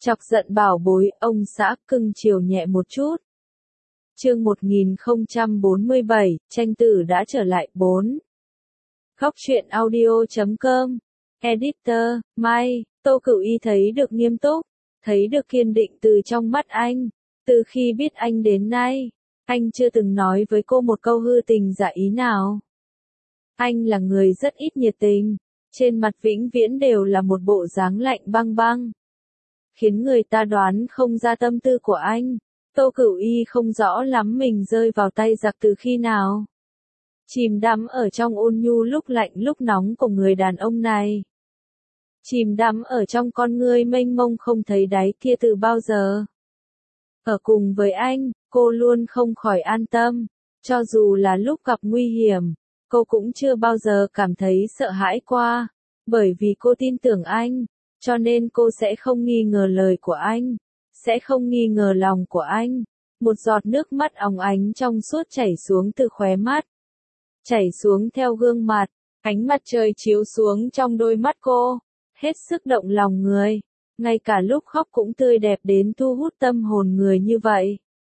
Chọc giận bảo bối, ông xã cưng chiều nhẹ một chút. Chương 1047, tranh tử đã trở lại 4. Góc truyện audio.com. Editor, Mai, Tô Cửu Y thấy được nghiêm túc, thấy được kiên định từ trong mắt anh. Từ khi biết anh đến nay, anh chưa từng nói với cô một câu hư tình giả ý nào. Anh là người rất ít nhiệt tình, trên mặt vĩnh viễn đều là một bộ dáng lạnh băng băng, khiến người ta đoán không ra tâm tư của anh. Tô Cửu Y không rõ lắm mình rơi vào tay giặc từ khi nào. Chìm đắm ở trong ôn nhu lúc lạnh lúc nóng của người đàn ông này. Chìm đắm ở trong con ngươi mênh mông không thấy đáy kia từ bao giờ. Ở cùng với anh, cô luôn không khỏi an tâm. Cho dù là lúc gặp nguy hiểm, cô cũng chưa bao giờ cảm thấy sợ hãi qua. Bởi vì cô tin tưởng anh, cho nên cô sẽ không nghi ngờ lời của anh, sẽ không nghi ngờ lòng của anh. Một giọt nước mắt óng ánh trong suốt chảy xuống từ khóe mắt, chảy xuống theo gương mặt, ánh mặt trời chiếu xuống trong đôi mắt cô, hết sức động lòng người, ngay cả lúc khóc cũng tươi đẹp đến thu hút tâm hồn người như vậy.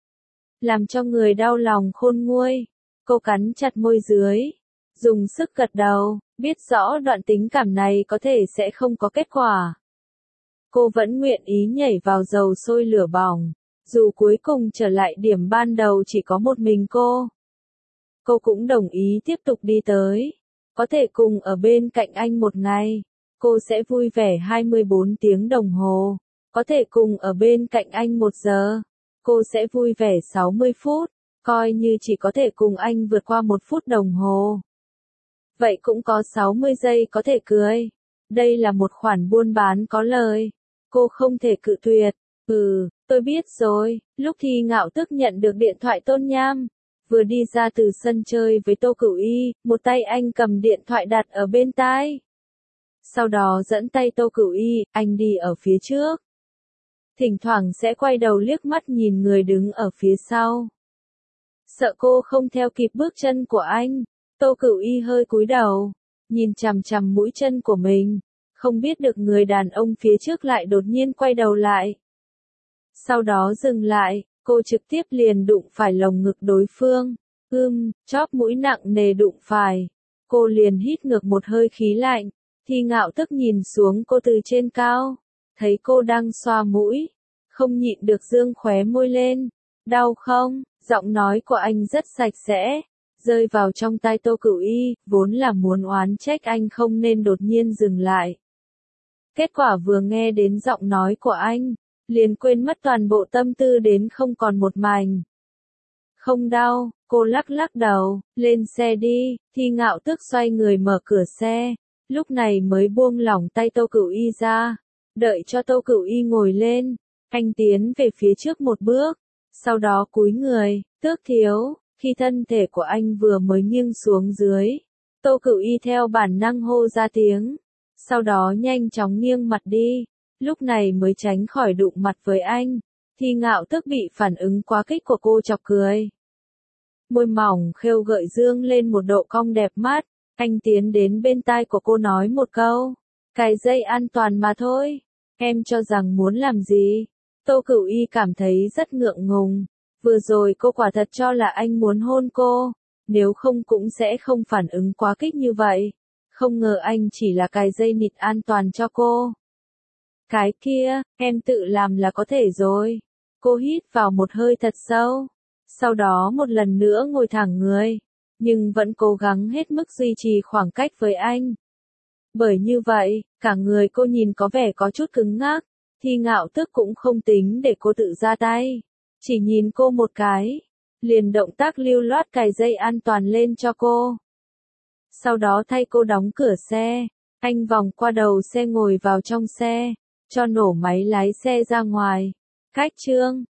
Làm cho người đau lòng khôn nguôi, cô cắn chặt môi dưới, dùng sức gật đầu, biết rõ đoạn tình cảm này có thể sẽ không có kết quả. Cô vẫn nguyện ý nhảy vào dầu sôi lửa bỏng, dù cuối cùng trở lại điểm ban đầu chỉ có một mình cô. Cô cũng đồng ý tiếp tục đi tới, có thể cùng ở bên cạnh anh một ngày, cô sẽ vui vẻ 24 tiếng đồng hồ, có thể cùng ở bên cạnh anh 1 giờ, cô sẽ vui vẻ 60 phút, coi như chỉ có thể cùng anh vượt qua 1 phút đồng hồ. Vậy cũng có 60 giây có thể cưới. Đây là một khoản buôn bán có lời. Cô không thể cự tuyệt. Tôi biết rồi. Lúc Thi Ngạo Tức nhận được điện thoại Tôn Nham, vừa đi ra từ sân chơi với Tô Cửu Y, một tay anh cầm điện thoại đặt ở bên tai. Sau đó dẫn tay Tô Cửu Y, anh đi ở phía trước. Thỉnh thoảng sẽ quay đầu liếc mắt nhìn người đứng ở phía sau. Sợ cô không theo kịp bước chân của anh, Tô Cửu Y hơi cúi đầu, nhìn chằm chằm mũi chân của mình, không biết được người đàn ông phía trước lại đột nhiên quay đầu lại. Sau đó dừng lại, cô trực tiếp liền đụng phải lồng ngực đối phương, chóp mũi nặng nề đụng phải. Cô liền hít ngược một hơi khí lạnh, Thi Ngạo Tức nhìn xuống cô từ trên cao, thấy cô đang xoa mũi, không nhịn được dương khóe môi lên. Đau không? Giọng nói của anh rất sạch sẽ, rơi vào trong tai Tô Cửu Y, vốn là muốn oán trách anh không nên đột nhiên dừng lại. Kết quả vừa nghe đến giọng nói của anh, liền quên mất toàn bộ tâm tư đến không còn một mảnh. Không đau, cô lắc lắc đầu, lên xe đi. Thi Ngạo Tức xoay người mở cửa xe, lúc này mới buông lỏng tay Tô Cửu Y ra, đợi cho Tô Cửu Y ngồi lên, anh tiến về phía trước một bước, sau đó cúi người, Tước thiếu. Khi thân thể của anh vừa mới nghiêng xuống dưới, Tô Cửu Y theo bản năng hô ra tiếng, sau đó nhanh chóng nghiêng mặt đi, lúc này mới tránh khỏi đụng mặt với anh. Thi Ngạo Tức bị phản ứng quá kích của cô chọc cười. Môi mỏng khêu gợi dương lên một độ cong đẹp mắt, anh tiến đến bên tai của cô nói một câu, cài dây an toàn mà thôi, em cho rằng muốn làm gì? Tô Cửu Y cảm thấy rất ngượng ngùng. Vừa rồi cô quả thật cho là anh muốn hôn cô, nếu không cũng sẽ không phản ứng quá kích như vậy. Không ngờ anh chỉ là cài dây nịt an toàn cho cô. Cái kia, em tự làm là có thể rồi. Cô hít vào một hơi thật sâu, sau đó một lần nữa ngồi thẳng người, nhưng vẫn cố gắng hết mức duy trì khoảng cách với anh. Bởi như vậy, cả người cô nhìn có vẻ có chút cứng ngắc. Thi Ngạo Tức cũng không tính để cô tự ra tay, chỉ nhìn cô một cái, liền động tác lưu loát cài dây an toàn lên cho cô. Sau đó thay cô đóng cửa xe, anh vòng qua đầu xe ngồi vào trong xe, cho nổ máy lái xe ra ngoài. Cách chương